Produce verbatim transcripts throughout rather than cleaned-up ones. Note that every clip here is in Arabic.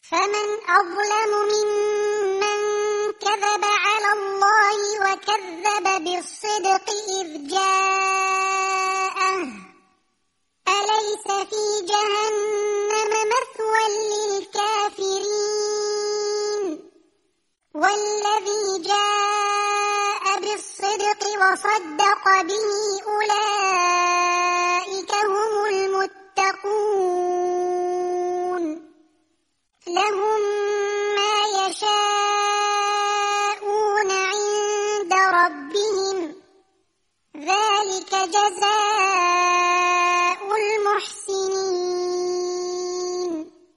فمن أظلم ممن كذب على الله وكذب بالصدق إذ جاءه أليس في جهنم مثوى للكافرين والذي جاء بالصدق وصدق به أولئك هم المتقون لهم ما يشاءون عند ربهم ذلك جزاء المحسنين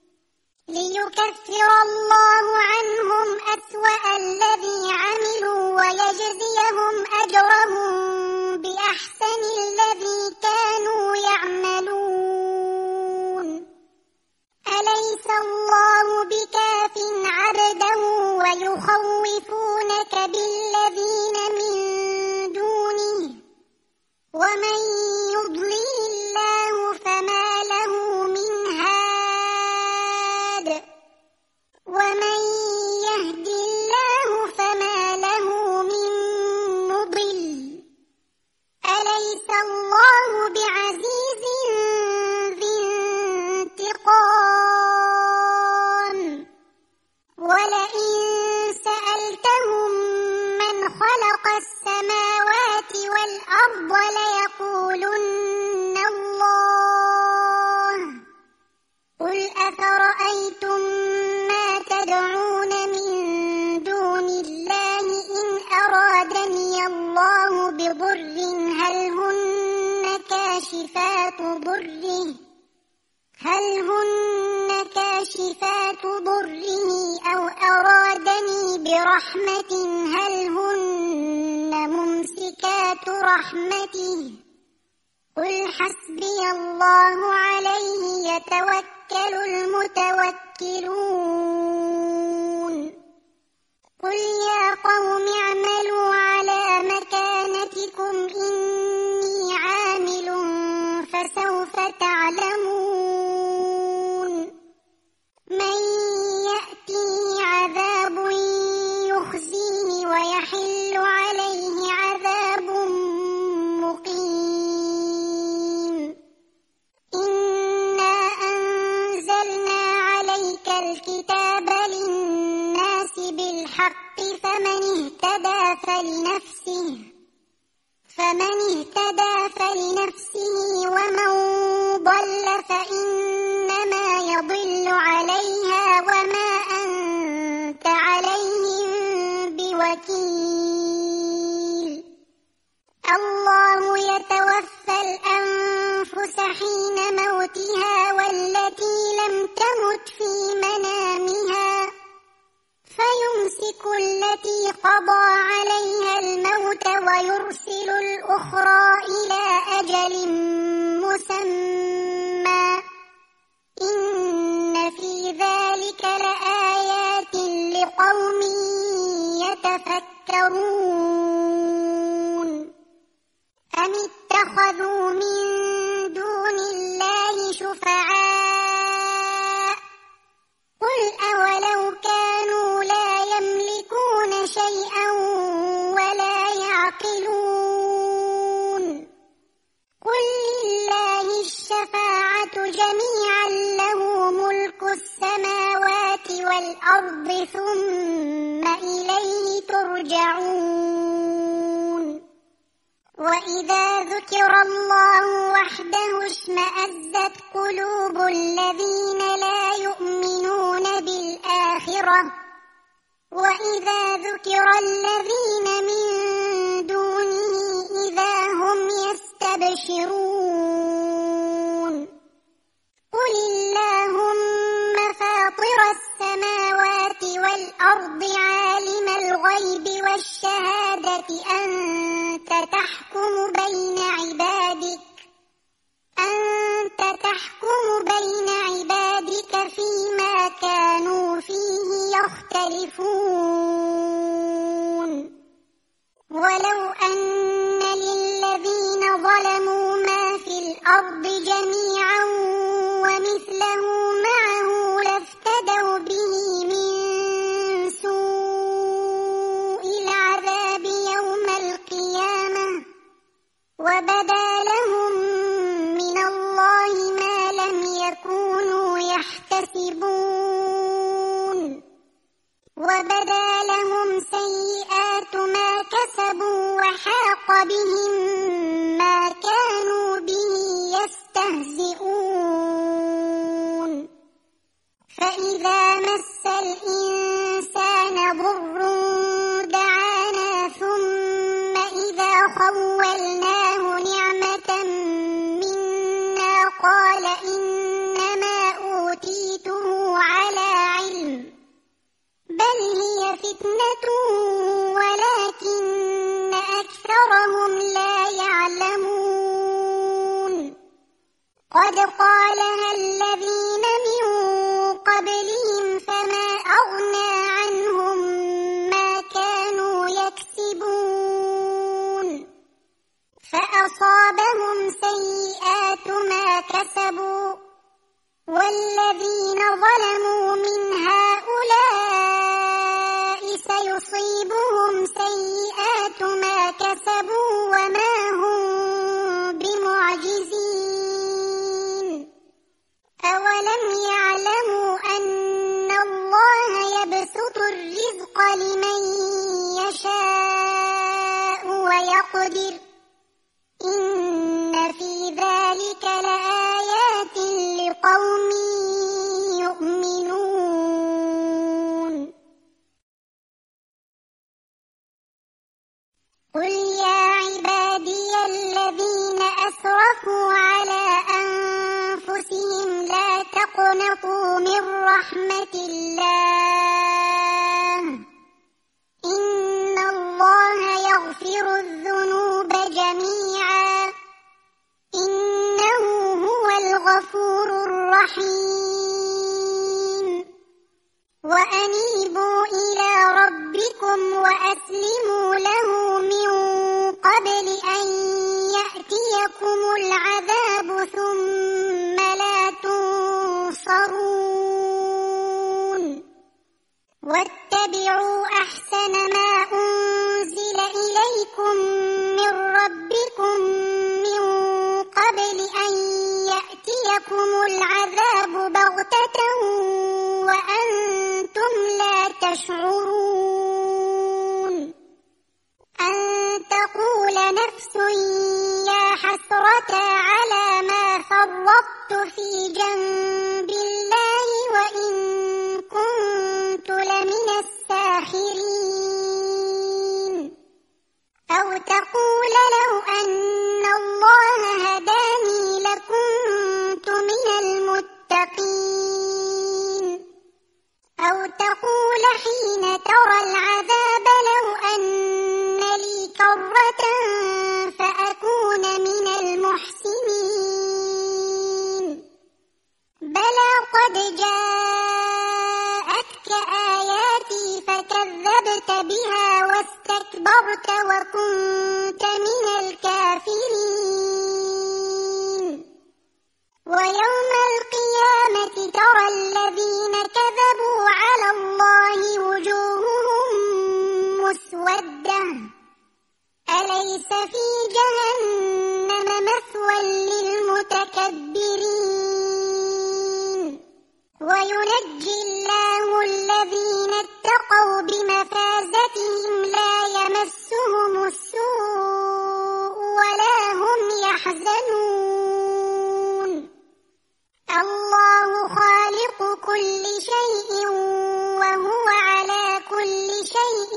ليكفر الله عنهم أسوأ الذي عملوا ويجزيهم أجرهم بأحسن الذي كانوا يعملون أليس الله بكاف عبده ويخوفونك بالذين من دونه ومن يضلل الله فما له من هاد ومن يهد الله فما له من مضل أليس الله بعزيز ذي انتقام ولئن سألتهم من خلق السماوات والأرض ليقولن الله قل أفرأيتم ما تدعون من دون الله إن أرادني الله بضر هل هن كاشفات ضره هل هن كاشفات ضره أو أرادني برحمة هل هن ممسكات رحمته قل حسبي الله عليه يتوكل المتوكلون قل يا قوم اعملوا على مكانتكم إني عامل فسوف تعلمون من يأتيه عذاب يخزيه ويحل عليه عذاب مقيم إنا أنزلنا عليك الكتاب للناس بالحق فمن اهتدى فلنفسه فمن اهتدى فلنفسه ومن ضل فإنما يضل عليها وما أنت عليهم بوكيل الله يتوفى الأنفس حين موتها والتي لم تمت في منامها فيمسك التي قضى عليها الموت ويرسل الأخرى إلى أجل مسمى إن في ذلك لآيات لقوم يتفكرون أم اتخذوا من دون الله شفعاء قل أولو كانوا لا يملكون شيئا ولا يعقلون قل لله الشفاعة جميعا له ملك السماوات والأرض ثم إليه ترجعون وإذا ذكر الله وحده اشمأزت قلوب الذين لا يؤمنون بالآخرة وإذا ذكر الذين من دونه إذا هم يستبشرون قل اللهم فاطر السماوات والأرض عالم الغيب والشهادة أنت تحكم بين عبادك أنت تحكم بين عبادك فيما كانوا فيه يختلفون ولو أن للذين ظلموا ما في الأرض جميعا ومثله معه لافتدوا به وبدا لهم سيئات ما كسبوا وحاق بهم ما كانوا به يستهزئون فإذا مس الإنسان ضر دعانا ثم إذا خولناه نعمة منا قال إنما أوتيته على علم بل هي فتنة ولكن أكثرهم لا يعلمون قد قالها الذين من قبلهم فما أغنى عنهم ما كانوا يكسبون فأصابهم سيئات ما كسبوا والذين ظلموا من هؤلاء سيصيبهم سيئات ما كسبوا وما هم بمعجزين أولم يعلموا أن الله يبسط الرزق لمن يشاء ويقدر إن في ذلك لآيات لقوم يؤمنون قل يا عبادي الذين أسرفوا على أنفسهم لا تقنطوا من رحمة الله إن الله يغفر الذنوب جميعا إنه هو الغفور الرحيم وأنيبوا إلى ربكم وأسلموا له من قبل أن يأتيكم العذاب ثم لا تنصرون واتبعوا أحسن ما أنزل إليكم من ربكم من قبل أن يأتيكم العذاب بغتة وأنتم لا تشعرون أن تقول نفس يا حسرة على ما فرطت في جنب الله وإن كنت لمن الساخرين أو تقول لو أن الله هداني لكنت من المتقين أو تقول حين ترى العذاب لو أن لي كرة فأكون من المحسنين بلى قد جاءتك آياتي فكذبت بها واستكبرت وكنت من الكافرين ويوم القيامة ترى الذين كذبوا على الله وجوههم مسودة أليس في جهنم مثوى للمتكبرين وينجي الله الذين اتقوا بمفازتهم لا يمسهم السوء ولا هم يحزنون الله خالق كل شيء وهو على كل شيء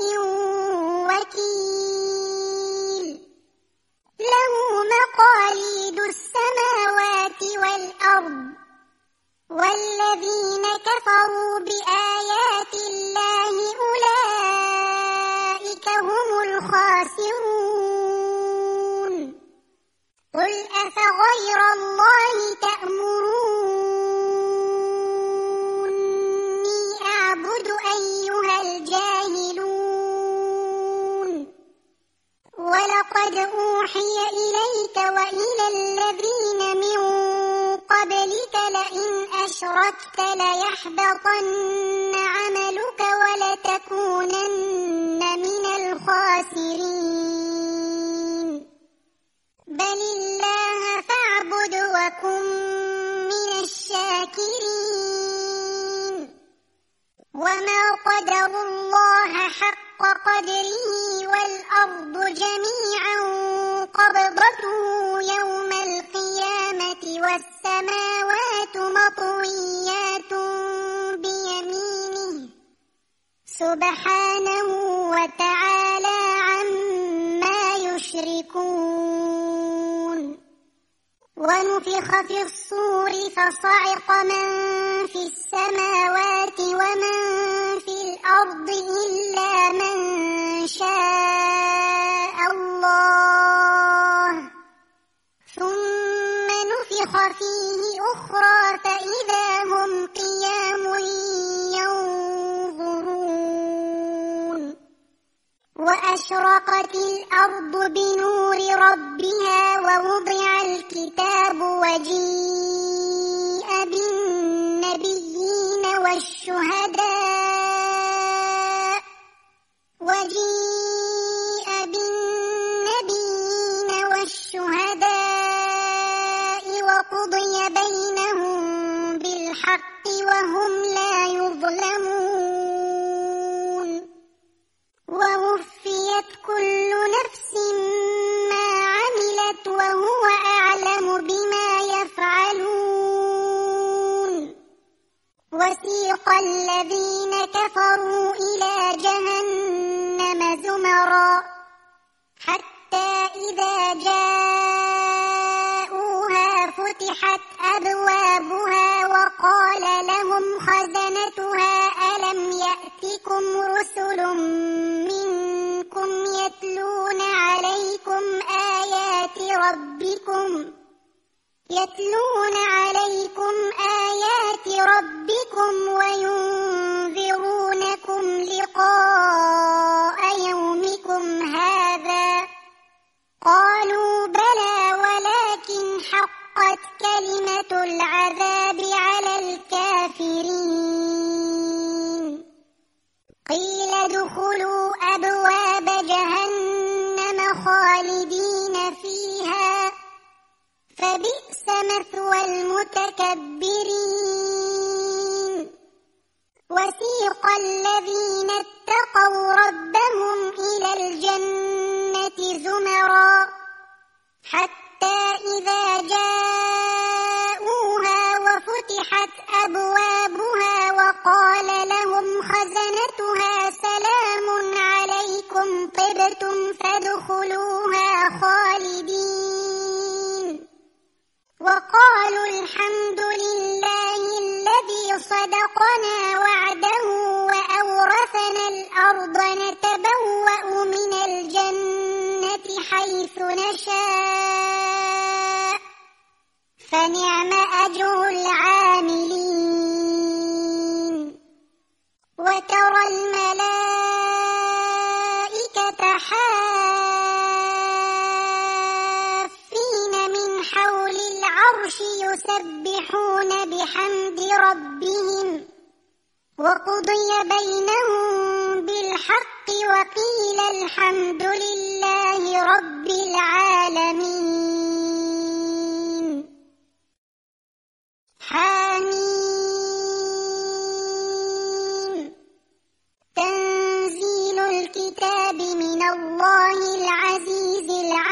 وكيل له مقاليد السماوات والأرض والذين كفروا بآيات الله أولئك هم الخاسرون قل أفغير الله تأمروني أعبد أيها الجاهلون ولقد أوحي إليك وإلى الذين من قبلك لئن أشركت ليحبطن عملك ولتكونن من الخاسرين بل الله فاعبد وكن من الشاكرين وما قدروا الله حق قدره والأرض جميعا قبضته يوم القيامة والسماوات مطويات بيمينه سبحانه وتعالى عما يشركون. ونفخ في الصور فصعق من في السماوات ومن في الأرض إلا من شاء الله ثم نفخ فيه أخرى فإذا هم قيام ينظرون. وأشرقت الأرض بنور ربها ووضع الكتاب وجيء بالنبيين والشهداء وجيء بالنبيين والشهداء وقضي بينهم بالحق وهم لا يظلمون. ووفيت كل نفس ما عملت وهو أعلم بما يفعلون. وسيق الذين كفروا إلى جهنم زمرا حتى إذا جاءوها فتحت أبوابها وقال لهم خزنتها ألم يأتكم رسل منكم يتلون عليكم آيات ربكم يتلون عليكم آيات ربكم وينذرونكم لقاء يومكم هذا قالوا بلى ولكن حقت كلمة العذاب على الكافرين. قيل ادخلوا أبواب جهنم خالدين فيها فبئس مثوى المتكبرين. وسيق الذين اتقوا ربهم إلى الجنة زمرا حتى إذا جاءوها وفتحت أبوابها وقال لهم خزنتها سلام عليكم طبتم فادخلوها خالدين. وقالوا الحمد لله الذي صدقنا وعده وأورثنا الأرض نتبوأ من الجنة حيث نشاء فنعم أجر العاملين. وترى الملائكة حافين من حول العرش يسبحون بحمد ربهم وقضي بينهم بالحق وقيل الحمد لله رب العالمين. حميم تنزيل الكتاب من الله العزيز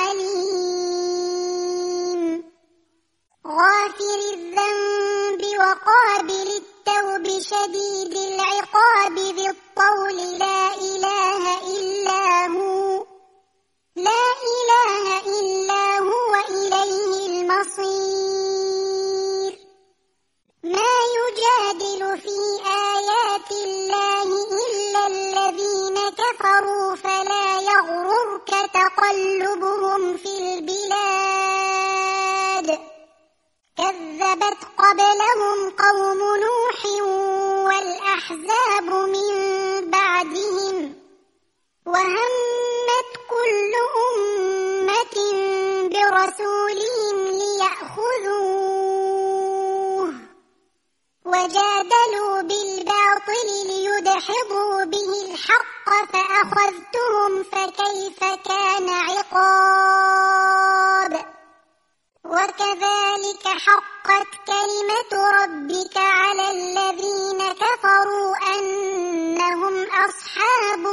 العليم. غافر الذنب وقابل التوب شديد العقاب ذي الطول لا إله إلا هو لا إله إلا هو إليه المصير. ما يجادل في آيات الله إلا الذين كفروا فلا يغررك تقلبهم في البلاد. كذبت قبلهم قوم نوح والأحزاب من بعدهم وهمت كل أمة برسولهم ليأخذوه وجادلوا بالباطل ليدحضوا به الحق فأخذتهم فكيف كان عقاب. وكذلك حقت كلمة ربك على الذين كفروا أنهم أصحاب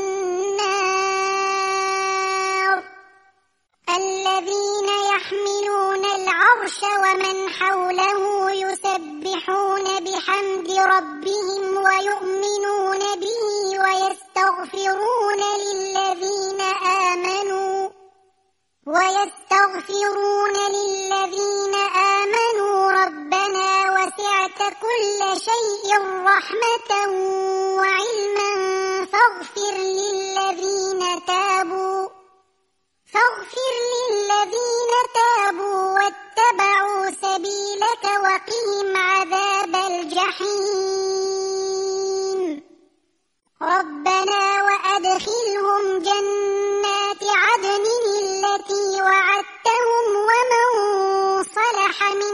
النار الذين يحملون العرش ومن حوله يسبحون بحمد ربهم ويؤمنون به ويستغفرون للذين آمنوا ويستغفرون للذين آمنوا ربنا وسعت كل شيء رحمة وعلما فاغفر للذين تابوا فاغفر للذين تابوا واتبعوا سبيلك وقهم عذاب الجحيم ربنا وأدخلهم جنات عدن التي وعدتهم ومن صلح من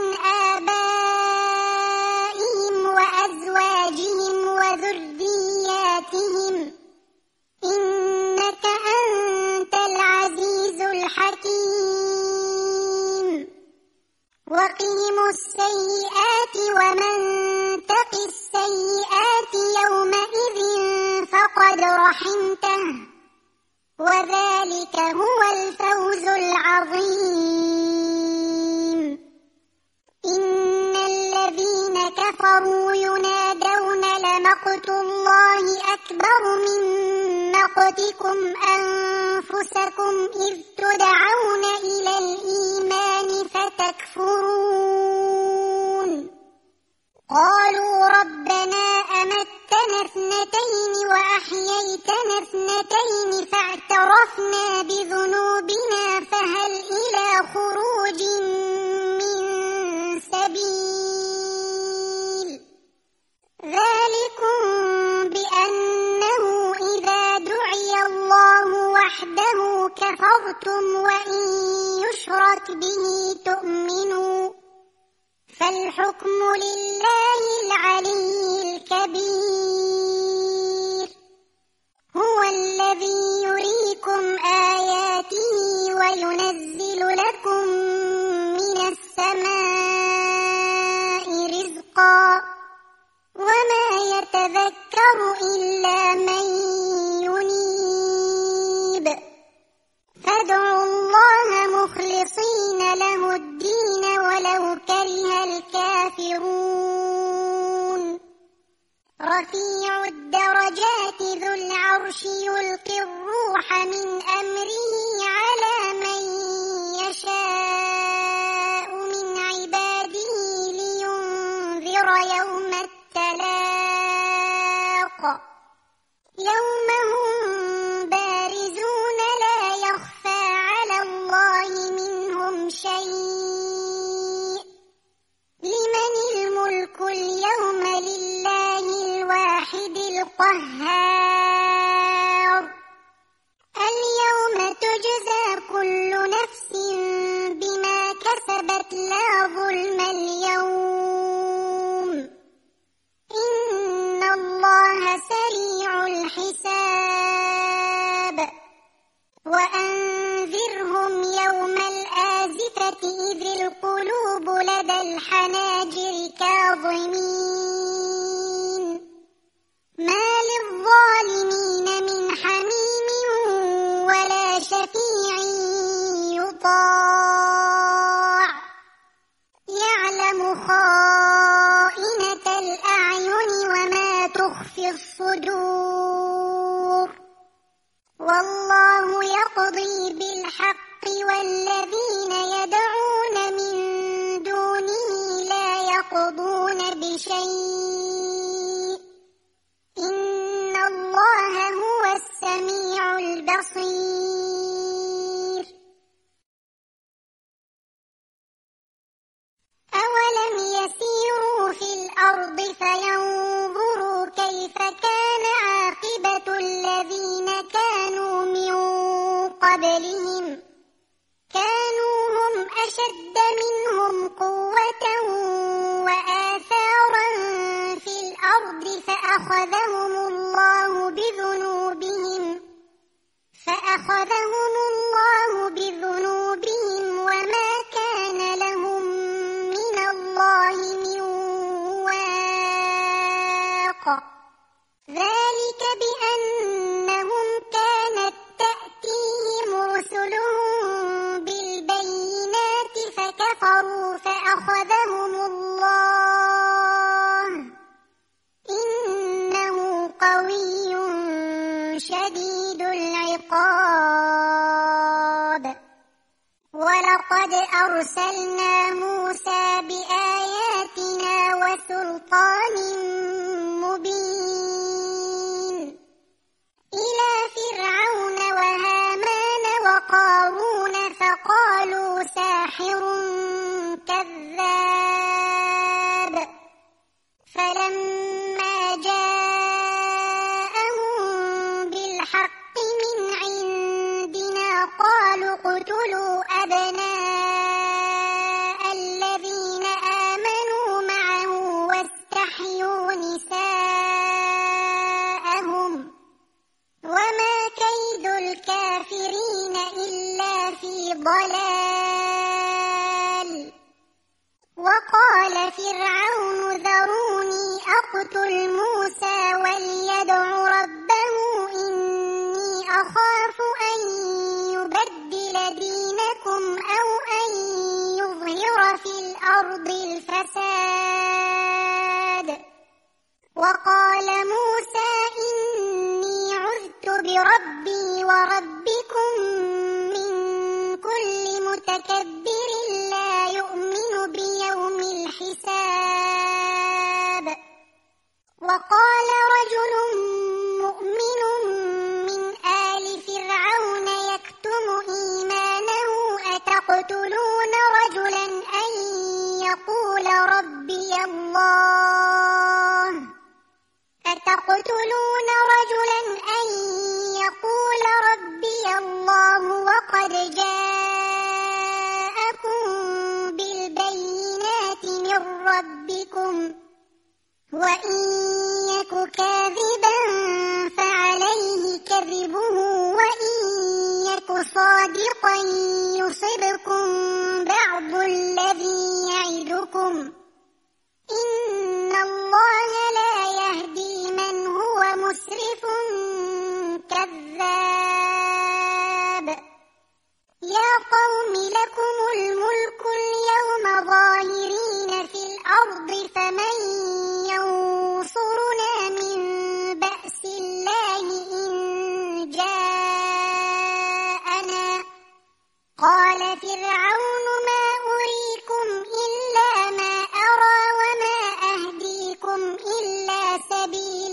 آبائهم وأزواجهم وذرياتهم إنك أنت العزيز الحكيم وقهم السيئات ومن تق السيئات يومئذ فقد رحمته وذلك هو الفوز العظيم إن الذين كفروا ينادون لمقت الله أكبر من مقتكم أنفسكم إذ تدعون إلى الإيمان فتكفرون قالوا ربنا أمتنا اثنتين وأحييتنا اثنتين فاعترفنا بذنوبنا فهل إلى خروج من سبيل ذلكم بأنه إذا دعي الله وحده كفرتم وإن يشرك به تؤمنوا فالحكم لله العلي الكبير هو الذي يريكم آياته وينزل لكم من السماء رزقا وما يتذكر إلا من ينيب فادعوا الله مخلصين له الدين ولو كره الكافرون رفيع الدرجات ذو العرش يلقي الروح من أمره على من يشاء من عباده لينذر يوم التلاق يوم هم بارزون لا يخفى على الله منهم شيء لمن الملك اليوم لله الواحد القهار اليوم تجزى كل نفس بما كسبت لا ظلم اليوم إن الله سريع الحساب وأنذرهم يوم الآزفة إذ القلوب لدى الحناجر كاظمين ما للظالمين من حميم ولا شفيع يطاع يعلم خائنة الأعين وما تخفي الصدور والله يقضي بالحق والذين يدعون من دونه لا يقضون بشيء إن الله هو السميع البصير أولم يسيروا في الأرض فينظروا كيف كان عاقبة الذين كانوا من قبلهم كانوا هم أشد منهم قوة وآثارا في الأرض فأخذهم الله بذنوبهم فأخذهم الله بذنوبهم وما كان لهم من الله من واق ذلك بأن فأخذهم الله إنه قوي شديد العقاب ولقد أرسلنا موسى بآياتنا وسلطان مبين إلى فرعون وهامان وقارون فقالوا ساحر كذاب فلما جاءهم بالحق من عندنا قالوا اقتلوا أبناء الذين آمنوا معه واستحيوا نساءهم وما كيد الكافرين إلا في ضلال وقال فرعون ذروني أقتل موسى وليدع ربه إني أخاف أن يبدل دينكم أو أن يظهر في الأرض الفساد وقال موسى إني عذت بربي وربكم من كل متكبر لا يؤمن بيوم الحساب وقال رجل مؤمن من آل فرعون يكتم إيمانه أتقتلون رجلا أن يقول ربي الله أتقتلون رجلا أن يقول ربي الله وقد جاءكم بالبينات من ربكم وإن يك كاذبا فعليه كذبه وإن يك صادقا يصبكم بعض الذي يعدكم إن الله لا يهدي من هو مسرف كذاب يا قوم لكم الملك اليوم ظاهرين في الأرض فمن ينصرنا من بأس الله إن جاءنا قال فرعون ما أريكم إلا ما أرى وما أهديكم إلا سبيل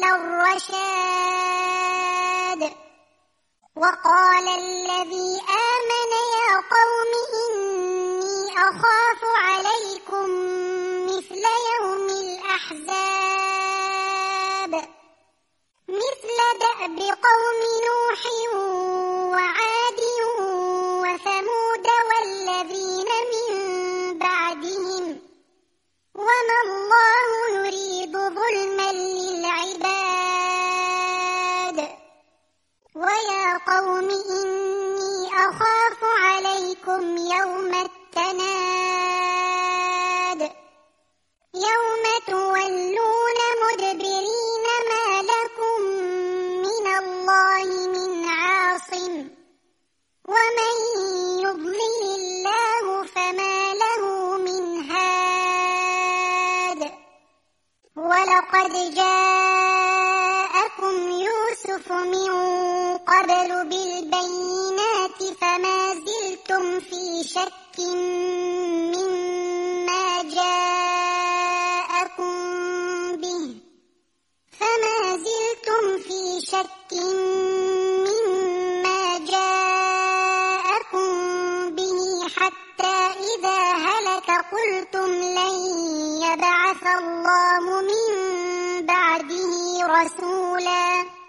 الرشاد وقال الذي آمن يا قوم إني أخاف عليكم مثل يوم الأحزاب مثل دأب قوم نوح وعاد وثمود والذين من بعدهم وما الله يريد ظلما للعباد ويا قوم إني أخاف عليكم يوم التناد يوم تولون مدبرين ما لكم من الله من عاصم ومن يضلل الله فما له من هاد ولقد جاءكم يوسف من قبل بالبينات فما زلتم في شك مما جاءكم به فما زلتم في شك مما جاءكم به حتى إذا هلك قلتم لن يبعث الله من بعده رسولا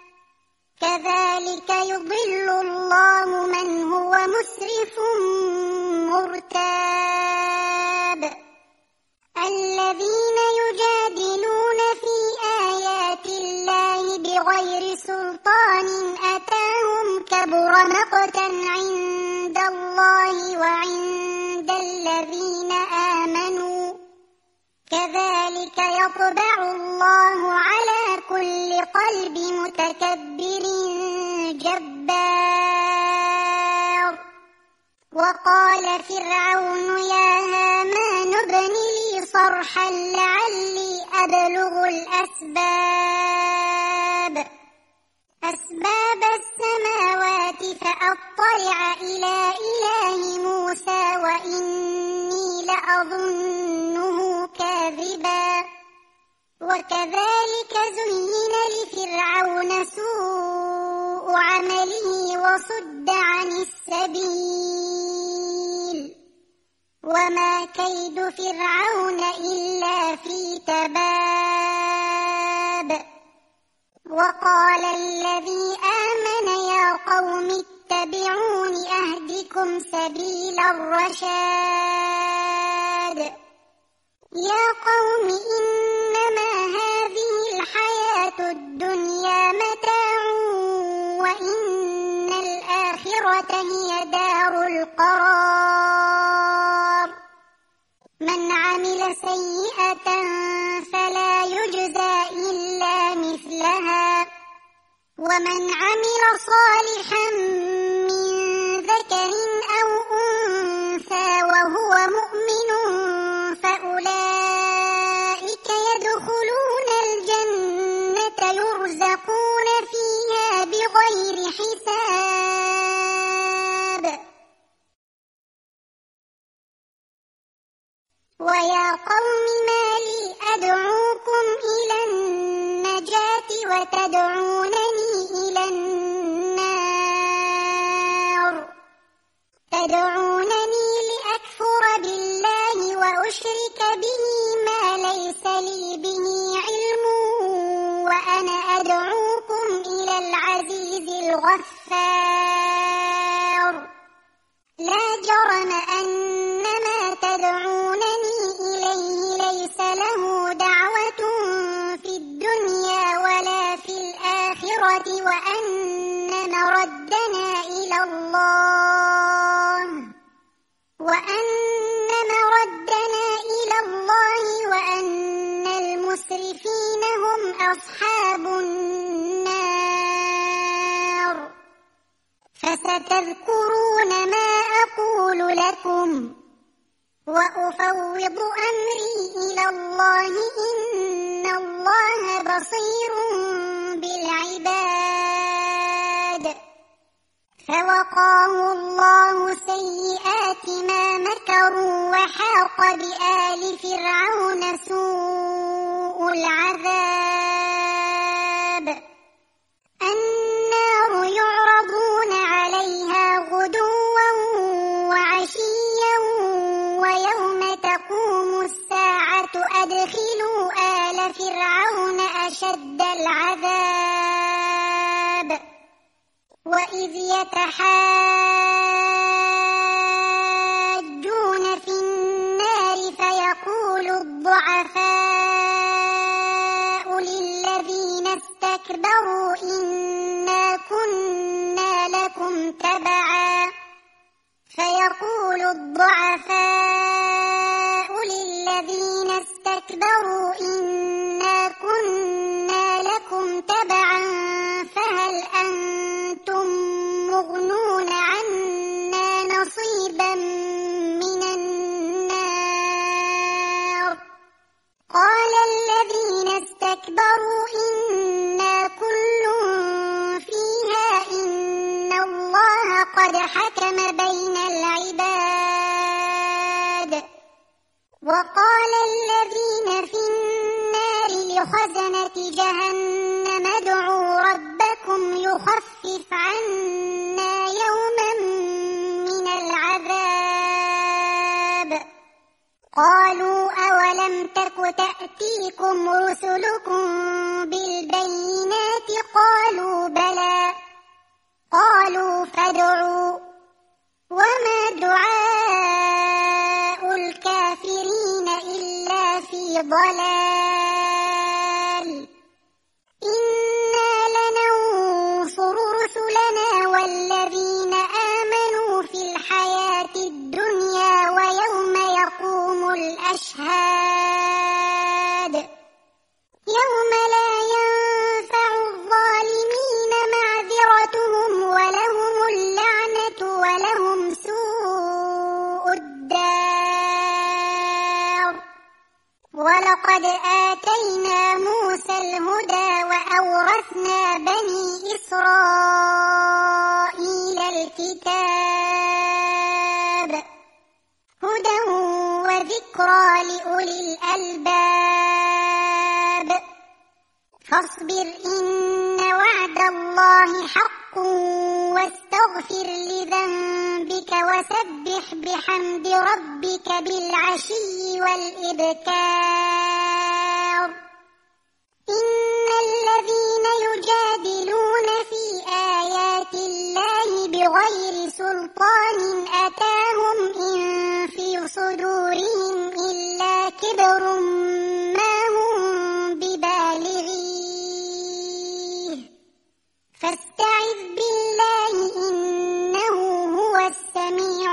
كذلك يضل الله من هو مسرف مرتاب الذين يجادلون في آيات الله بغير سلطان أتاهم كبر مقتا عند الله وعند الذين آمنوا كذلك يطبع الله على كل قلب متكبر جبار وقال فرعون يا هامان ابن لي صرحا لعلي أبلغ الأسباب أسباب السماوات فأطلع إلى إله موسى وإني لأظنه كاذبا وكذلك زين لفرعون سوء عمله وصد عن السبيل وما كيد فرعون إلا في تباب وقال الذي آمن يا قوم اتبعون أهدكم سبيل الرشاد يا قوم إنما هذه الحياة الدنيا متاع وإن الآخرة هي دار القرار من عمل سيئة فلا يجزى إلا مثلها ومن عمل صالحا من ذكر أو أنثى وهو مؤمن فأولئك يدخلون الجنة يرزقون فيها بغير حساب ويا قوم ما لي أدعوكم إلى النجاة وتدعونني إلى النار تدعونني لأكفر بالله وأشرك به ما ليس لي به علم وأنا أدعوكم إلى العزيز الغفار لا جرم أن ما تدعونني إليه ليس له دعوة في الدنيا ولا في الآخرة وأن مردنا إلى الله وأن مردنا إلى الله وأن المسرفين هم أصحاب النار فستذكرون ما أقول لكم وأفوض أمري إلى الله إن الله بصير بالعباد فوقاه الله سيئات ما مكروا وحاق بآل فرعون سوء العذاب النار يعرضون عليها غدوا وعشيا ويوم تقوم الساعة أدخلوا آل فرعون أشد العذاب وإذ يتحاجون في النار فيقول الضعفاء للذين استكبروا إنا كنا لكم تبعا فيقول الضعفاء للذين استكبروا إنا كنا لكم تبعا فهل أنتم مغنون عنا نصيبا من النار قال الذين استكبروا إنا كل فيها إن الله قد حكم بين العباد وقال الذين في النار لخزنة جهنم ادعوا ربكم يخفف عنا يوما من العذاب قالوا أولم تك تأتيكم رسلكم بالبينات قالوا بلى قالوا فادعوا وما دعاء الكافرين إلا في ضلال إنا لننصر رسلنا والذين آمنوا في الحياة الدنيا ويوم يقوم الأشهاد يوم لا ينفع وأورثنا بني إسرائيل الكتاب هدى وذكرى لأولي الألباب فاصبر إن وعد الله حق واستغفر لذنبك وسبح بحمد ربك بالعشي والإبكار إن الذين يجادلون في آيات الله بغير سلطان أتاهم إن في صدورهم إلا كبر ما هم ببالغيه فاستعذ بالله إنه هو السميع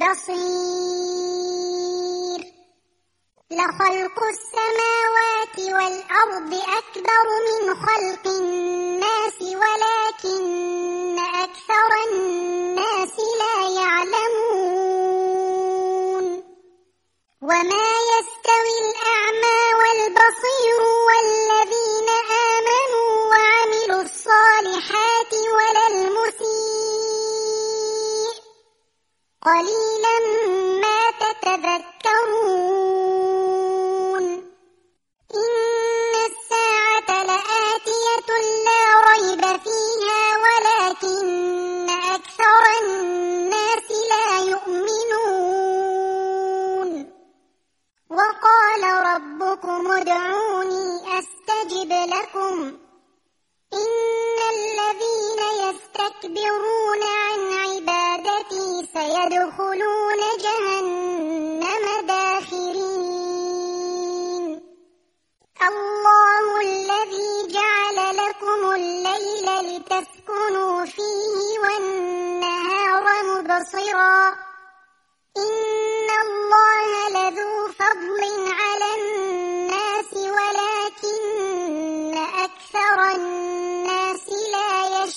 البصير لخلق السماوات والأرض أكبر من خلق الناس ولكن أكثر الناس لا يعلمون وما يستوي الأعمى والبصير والذين آمنوا وعملوا الصالحات ولا المسيء قليلا ما تتذكرون إن الساعة لآتية لا ريب فيها ولكن أكثر الناس لا يؤمنون وقال ربكم ادعوني أستجب لكم إن الذين يستكبرون عن عبادتي سيدخلون جهنم داخرين الله الذي جعل لكم الليل لتسكنوا فيه والنهار مبصرا إن الله لذو فضل على الناس ولكن أكثر الناس لا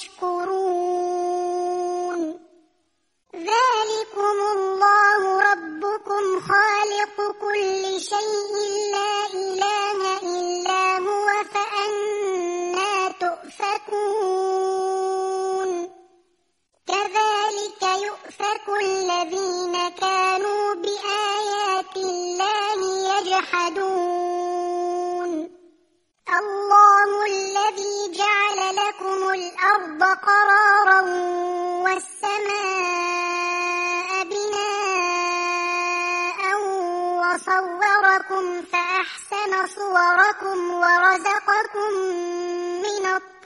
يشكرون ذلكم الله ربكم خالق كل شيء لا إله إلا هو فأنى تؤفكون كذلك يؤفك الذين كانوا بآيات الله يجحدون الله الذي جعل لكم الأرض قرارا والسماء بناء وصوركم فأحسن صوركم ورزقكم من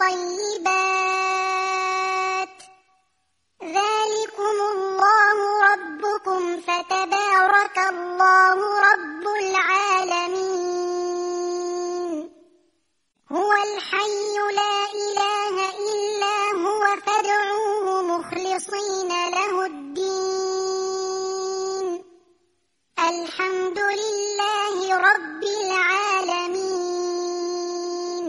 الطيبات ذلكم الله ربكم فتبارك الله رب العالمين هو الحي لا إله إلا هو فادعوه مخلصين له الدين الحمد لله رب العالمين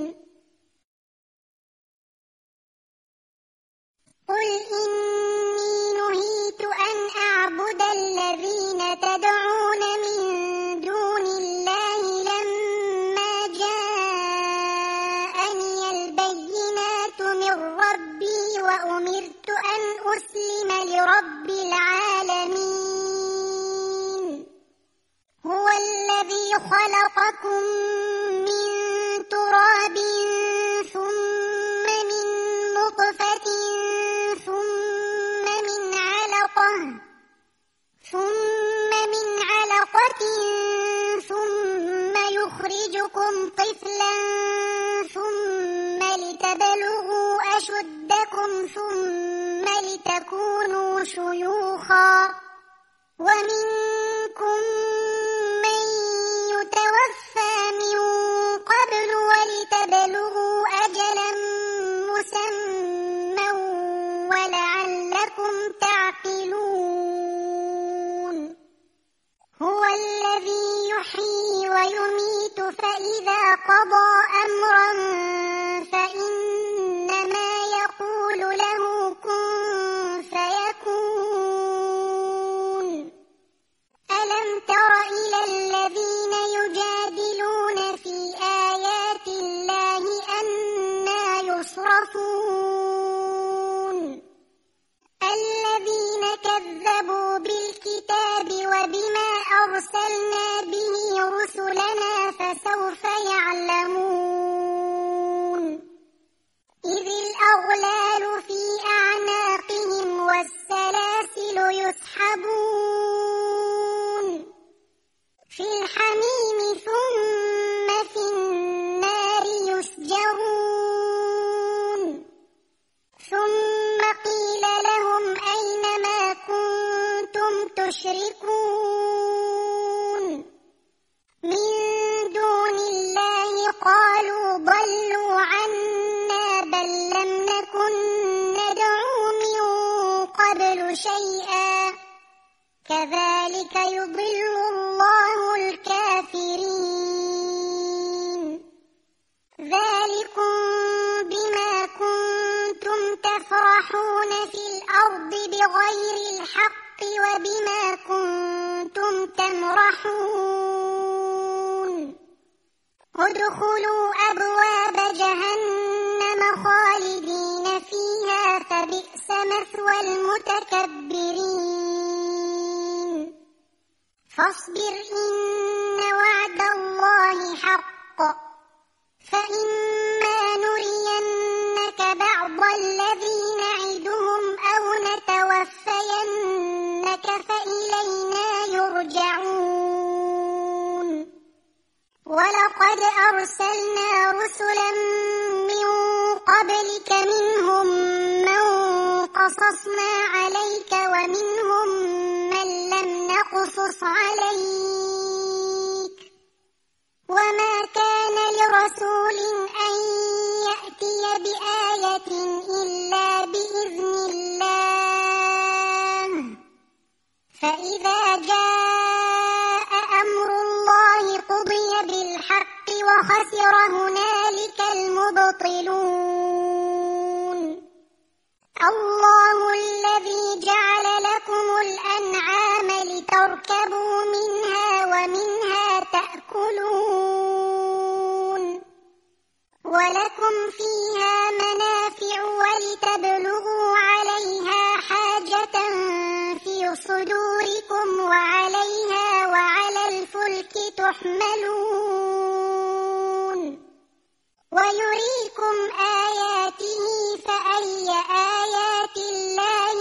قل إني نهيت أن أعبد الذين تدعون من دون الله لما جاءني البينات من ربي وأمرت أن أسلم لرب العالمين هو الذي خلقكم من تراب ثم من نطفة ثم من علقة ثم من علقة ثم يخرجكم طفلا ثم لتبلغوا أشدكم ثم لتكونوا شيوخا ومنكم من يتوفى من قبل ولتبلغوا أجلا مسمى ولعلكم تعقلون هو الذي يحيي ويميت فإذا قضى أمرا فإنما يقول له كن فيكون ألم تر إلى الذين يجادلون في آيات الله أنى يصرفون أرسلنا به رسلنا فسوف يعلمون إذ الأغلال في أعناقهم والسلاسل يسحبون في الحميم ثم في النار يسجرون ثم قيل لهم أين ما كنتم تشركون من دون الله قالوا ضلوا عنا بل لم نكن ندعو من قبل شيئا كذلك يضل الله الكافرين ذلكم بما كنتم تفرحون في الأرض بغير الحق وبما كنتم تمرحون ادخلوا أبواب جهنم خالدين فيها فبئس مثوى المتكبرين فاصبر إن وعد الله حق فإما نرينك بعض الذي نعدهم أو نتوفينك فإلينا يرجعون ولقد أرسلنا رسلا من قبلك منهم من قصصنا عليك ومنهم من لم نقصص عليك وما كان لرسول أن يأتي بآية إلا بإذن الله فإذا جاء أمر الله قضي بالحق وخسر هنالك المبطلون الله الذي جعل لكم الأنعام لتركبوا منها ومنها تأكلون ولكم فيها منافع ولتبلغوا عليها حاجة في صدوركم وعليها وعلى الفلك تحملون ويريكم آياته فأي آيات الله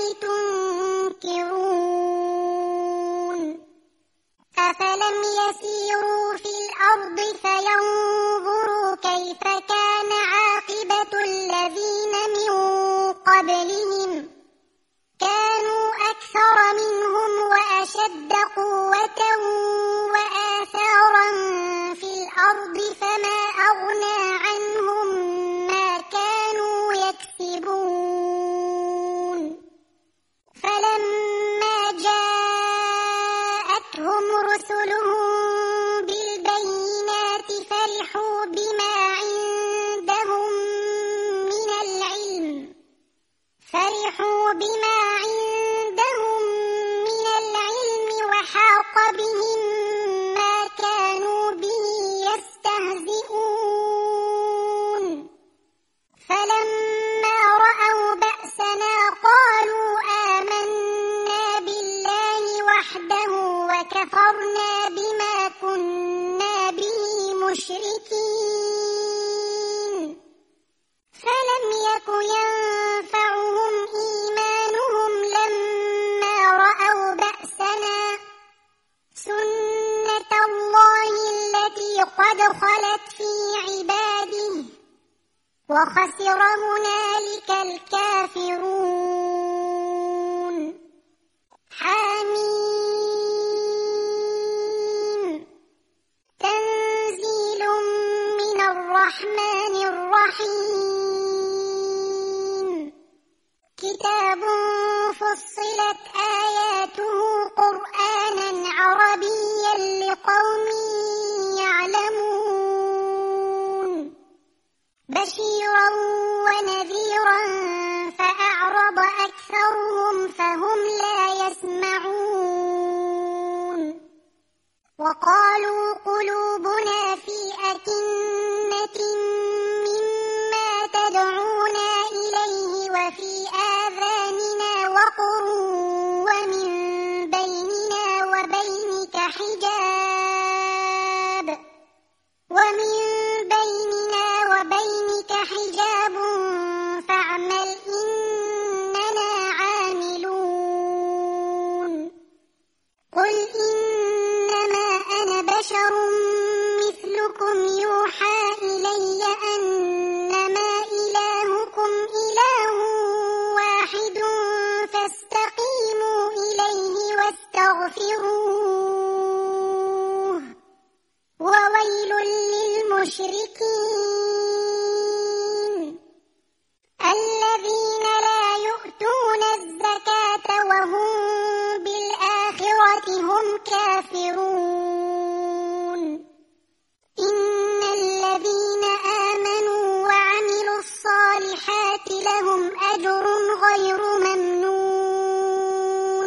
تنكرون أفلم يسيروا في الأرض فينظروا كيف كان عاقبة الذين من قبلهم كانوا أكثر منهم وأشد قوة وآثارا في الأرض فما أغنى عنهم ما كانوا يكسبون فلما جاءتهم رسلهم بالبينات فرحوا بما عندهم من العلم فرحوا بما عندهم من العلم وحاق بهم ما كانوا به يستهزئون فلما رأوا بأسنا قالوا آمنا بالله وحده وكفرنا بما كنا به مشركين فلم يك ينفعهم إيمانهم لما رأوا بأسنا سنة الله التي قد خلت في عباده وخسر هنالك الكافرون حميم تنزيل من الرحمن الرحيم كتاب فصلت آياته قرآنا عربيا لقوم يعلمون بشيرا ونذيرا فأعرض أكثرهم فهم لا يسمعون وقالوا قلوبنا في أكنة مما تدعونا إليه وفي آذاننا وقر ومن بيننا وبينك حجاب فاستغفروه وويل للمشركين الذين لا يؤتون الزكاة وهم بالآخرة هم كافرون إن الذين آمنوا وعملوا الصالحات لهم أجر غير ممنون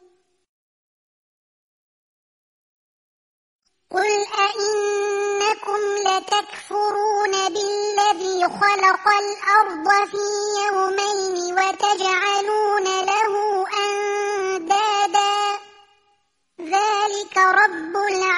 قل أئنكم لتكفرون بالذي خلق الأرض في يومين وتجعلون له أندادا ذلك رب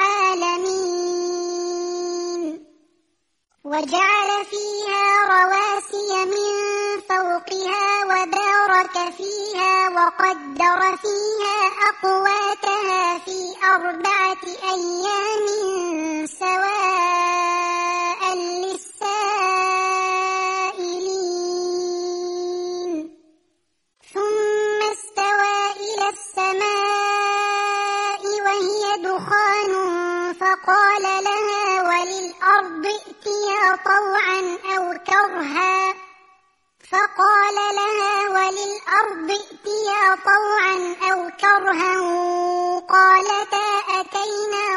العالمين وجعل فيها رواسي من فوقها وبارك فيها وقدر فيها أقواتها في أربعة أيام سواء للسائلين ثم استوى إلى السماء وهي دخان فقال لها وللأرض ائتيا طوعا أو كرها فقال لها وللأرض ائتيا طوعا أو كرها قالتا أتينا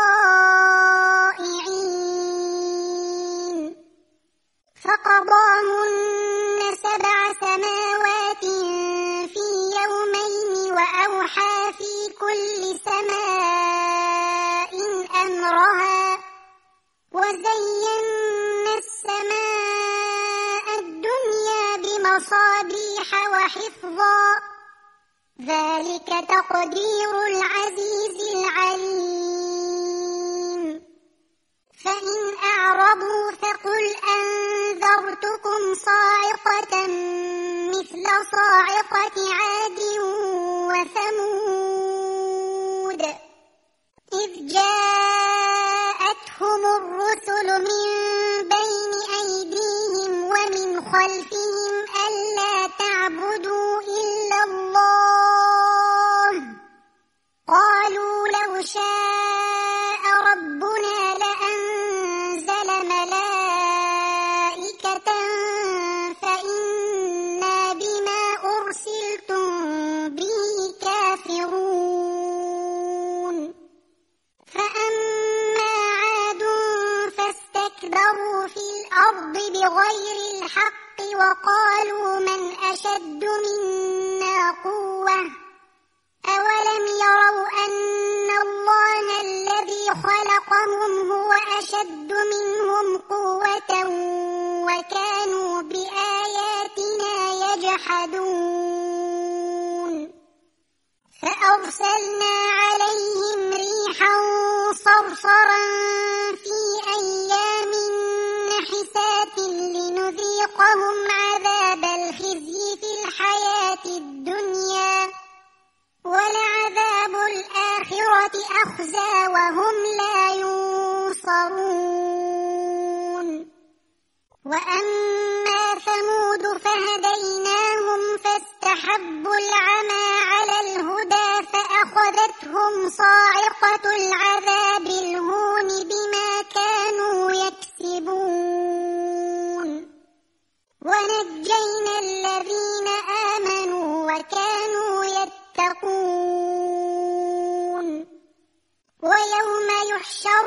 طائعين فقضاهن سبع سماوات في يومين وأوحى في كل سماء أمرها وزينا السماء الدنيا بمصابيح وحفظا ذلك تقدير العزيز العليم فإن أعرضوا فقل أنذرتكم صاعقة مثل صاعقة عاد وثمود إذ جاءتهم الرسل من بين أيديهم ومن خلفهم ألا تعبدوا إلا الله قالوا لو شاء ربنا لأنزل ملائكة فإنا بما أرسلتم به كافرون فأما عاد فاستكبروا في الأرض بغير الحق وقالوا من أشد منا قوة أولم يروا أن الله الذي خلقهم هو أشد منهم قوة وكانوا بآياتنا يجحدون فأرسلنا عليهم ريحا صرصرا في أيام نحسات لنذيقهم عذاب الخزي في الحياة الدنيا ولعذاب الآخرة أخزى وهم لا ينصرون وأما ثمود فهديناهم فاستحبوا العمى على الهدى فأخذتهم صاعقة العذاب الهون بما كانوا يكسبون ونجينا الذين آمنوا وكانوا يتقون ويوم يحشر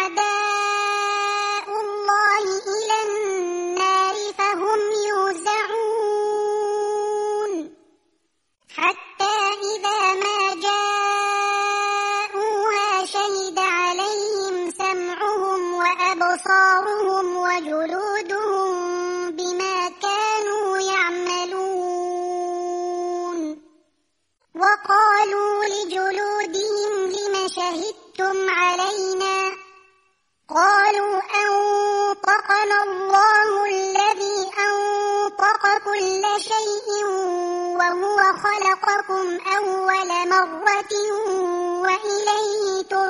أعداء الله إلى النار فهم يوزعون حتى إذا ما جاءوها شهد عليهم سمعهم وأبصارهم وجلودهم بما كانوا يعملون وقالوا لجلودهم لم شهدتم علينا قالوا أنطقنا الله الذي أنطق كل شيء وهو خلقكم أول مرة وإليه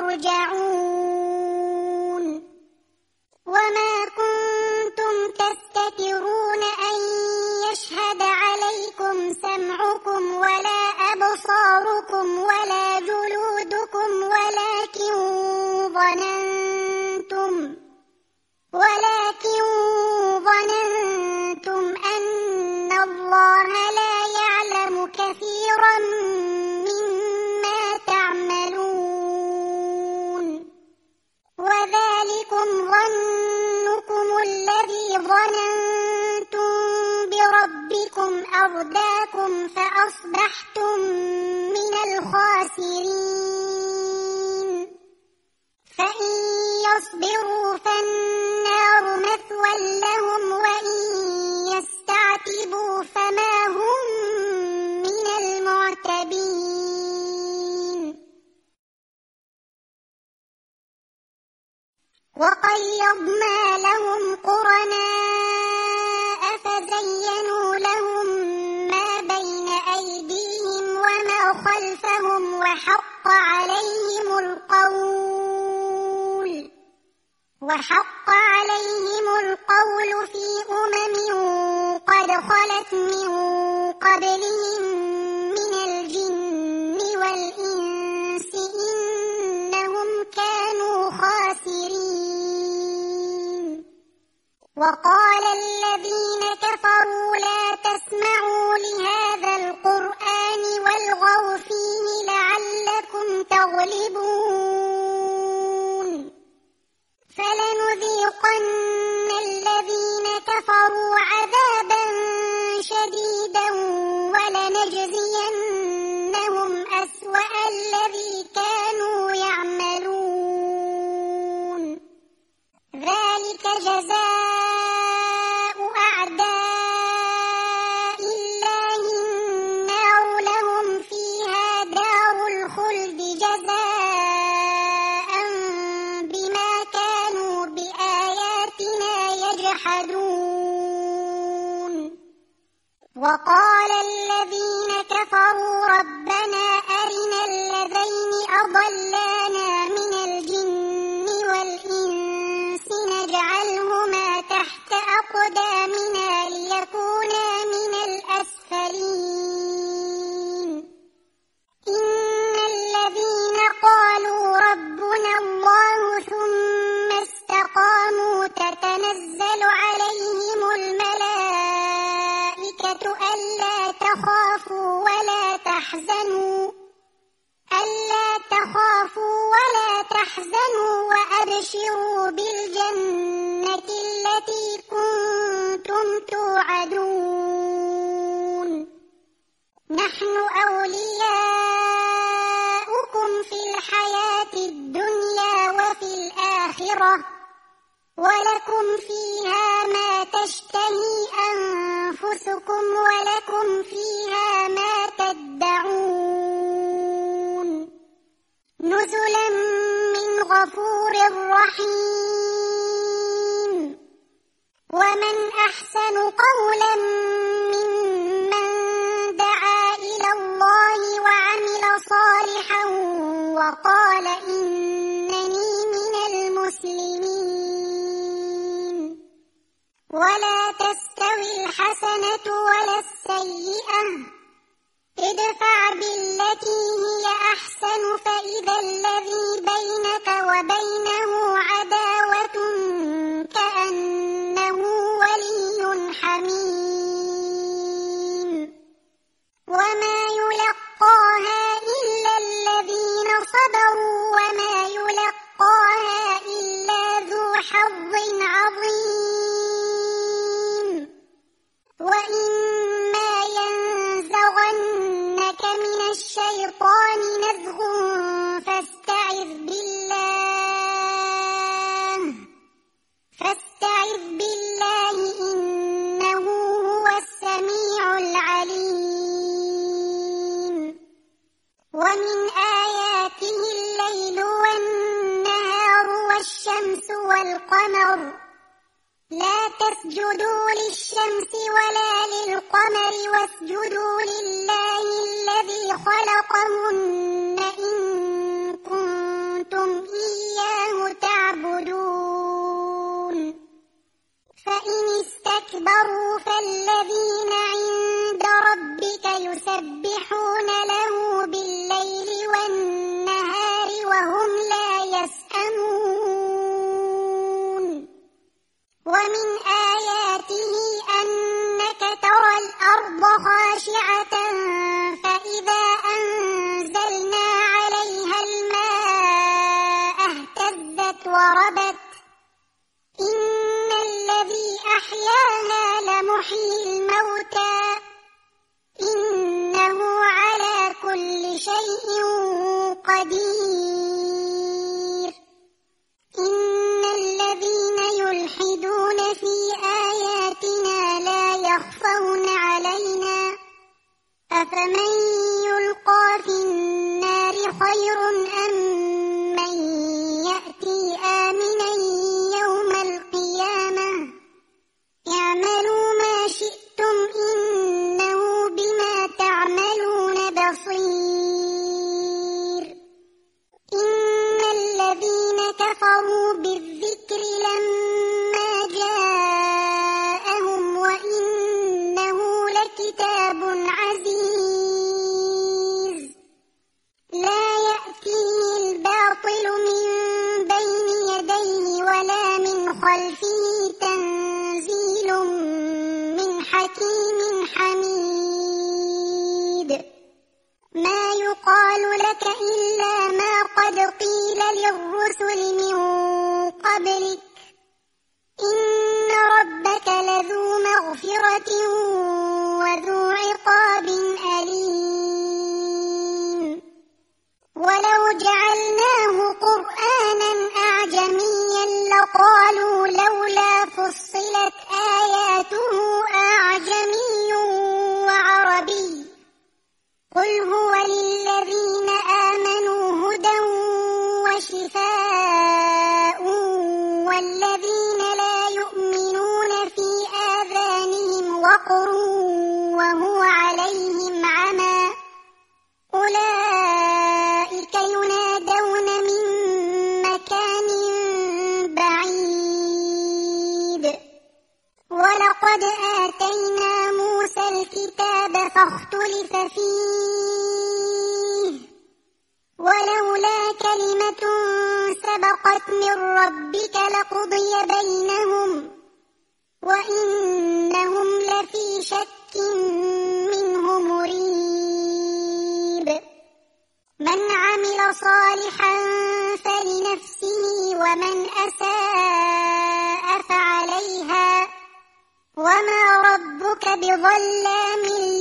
ترجعون وما كنتم تستترون أن يشهد عليكم سمعكم ولا أبصاركم ولا جلودكم الله لا يعلم كثيرا مما تعملون وذلكم ظنكم الذي ظننتم بربكم أرداكم فأصبحتم من الخاسرين فإن يصبروا فالنار مثوى لهم وإن يستعتبوا فما هم من المعتبين وقيضنا لهم قرناء فزينوا لهم ما بين أيديهم وما خلفهم وحق عليهم القول وحق عليهم القول في أمم قد خلت من قبلهم من الجن والإنس إنهم كانوا خاسرين وقال الذين كفروا لا تسمعوا لهذا القرآن والغوا فيه لعلكم تغلبون فلنذيقن الذين كفروا عذابا شديدا ولنجزينهم أسوأ الذي كانوا يعملون ذلك جزاء أعداء الله النار لهم فيها دار الخلد جزاء بما كانوا بآياتنا يجحدون وقال الذين كفروا ربنا أرنا الذين أضلانا من الجن والإنس نجعلهما تحت أقدامنا ليكونا من الأسفلين إن الذين قالوا ربنا الله ثم استقاموا تتنزل عليهم الملائكة ألا تخافوا ولا تحزنوا ألا تخافوا ولا تحزنوا وأبشروا بالجنة التي كنتم توعدون نحن أولياؤكم في الحياة الدنيا وفي الآخرة ولكم فيها ما تشتهي أنفسكم ولكم فيها ما تدعون نزلا من غفور رحيم ومن أحسن قولا ممن دعا إلى الله وعمل صالحا وقال إنني من المسلمين ولا تستوي الحسنة ولا السيئة ادفع بالتي هي أحسن فإذا الذي بينك وبينه عداوة كأنه ولي حميم وما يلقاها إلا الذين صبروا وما يلقاها إلا ذو حظ عظيم وإما ينزغنك من الشيطان نزغ فاستعذ بالله فاستعذ بالله إنه هو السميع العليم ومن آياته الليل والنهار والشمس والقمر لا تسجدوا للشمس ولا للقمر واسجدوا لله الذي خلقهن إن كنتم إياه تعبدون فإن استكبروا فالذين عند ربك يسبحون له بالليل والنهار وهم لا يسأمون ومن آياته أنك ترى الأرض خاشعة فإذا أنزلنا عليها الماء اهتزت وربت إن الذي أحياها لمحيي الموتى إنه على كل شيء قدير إن الذين يلحدون في آياتنا لا يخفون علينا أفمن يلقى في النار خير أم من يأتي آمنا يوم القيامة اعملوا ما شئتم إنه بما تعملون بصير إن الذين كفروا بالذكر لما جاءهم وإنه لكتاب عزيز لا يأتيه الباطل من بين يديه ولا من خلفه تنزيل من حكيم حميد ما يقال لك إلا ما قد قيل للرسل من قبلك إن ربك لذو مغفرة وذو عقاب أليم ولو جعلناه قرآنا أعجميا لقالوا لولا فصلت آياته أعجمي وعربي قل هو للذين آمنوا هدى وشفاء والذين لا يؤمنون في آذانهم وقر وهو عليهم عمى أولئك ينادون من مكان بعيد ولقد آتينا موسى الكتاب فاختلف فيه ولولا كلمة سبقت من ربك لقضي بينهم وإنهم لفي شك منه مريب من عمل صالحا فلنفسه ومن أساء فعليها وما ربك بظلام